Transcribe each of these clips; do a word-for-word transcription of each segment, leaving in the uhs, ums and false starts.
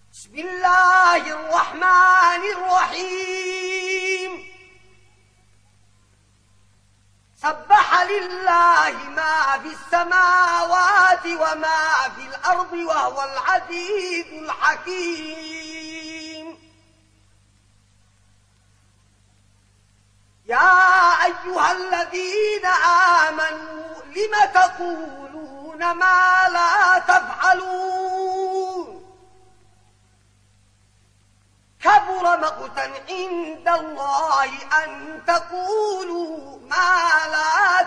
بسم الله الرحمن الرحيم. سبح لله ما في السماوات وما في الأرض وهو العزيز الحكيم. يا أيها الذين آمنوا لم تقولون ما لا تفعلون؟ كبر مقتا عند الله أن تقولوا ما لا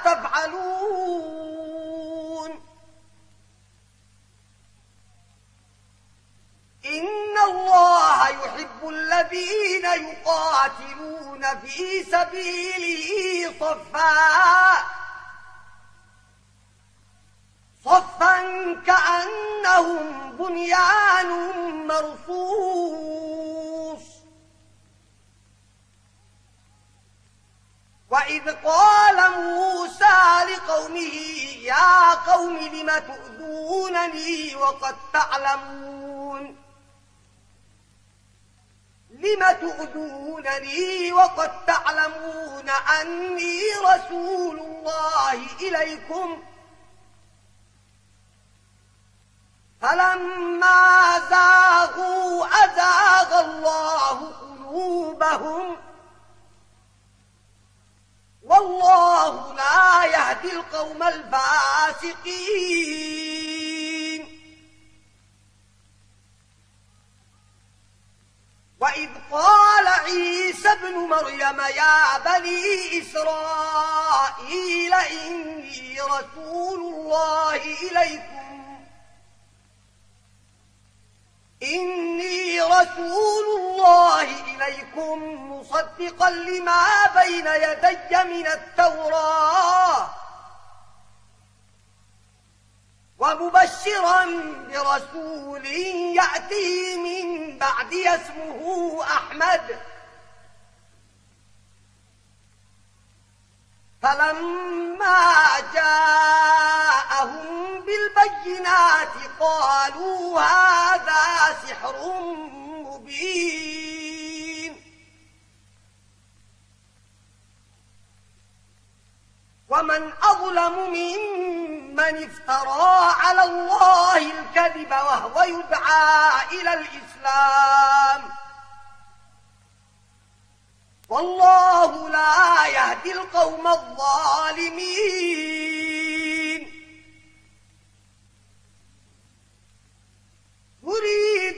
تفعلون. إن الله يحب الذين يقاتلون في سبيله صفا صفا كأنهم بنيان مرصوص. وإذ قال موسى لقومه يا قوم لم تؤذونني وقد تعلمون لم تؤذونني وقد تعلمون أني رسول الله إليكم. فلما زاغوا أزاغ الله قلوبهم والله لا يهدي القوم الفاسقين. وإذ قال عيسى ابن مريم يا بني إسرائيل إني رسول الله إليكم إني رسول الله إليكم مصدقا لما بين يدي من التوراة ومبشرا برسول يأتي من بعد اسمه أحمد. فلما جاءهم بالبينات قالوا هذا سحر مبين. ومن أظلم ممن افترى على الله الكذب وهو يدعى إلى الإسلام والله لا يهدي القوم الظالمين. يريد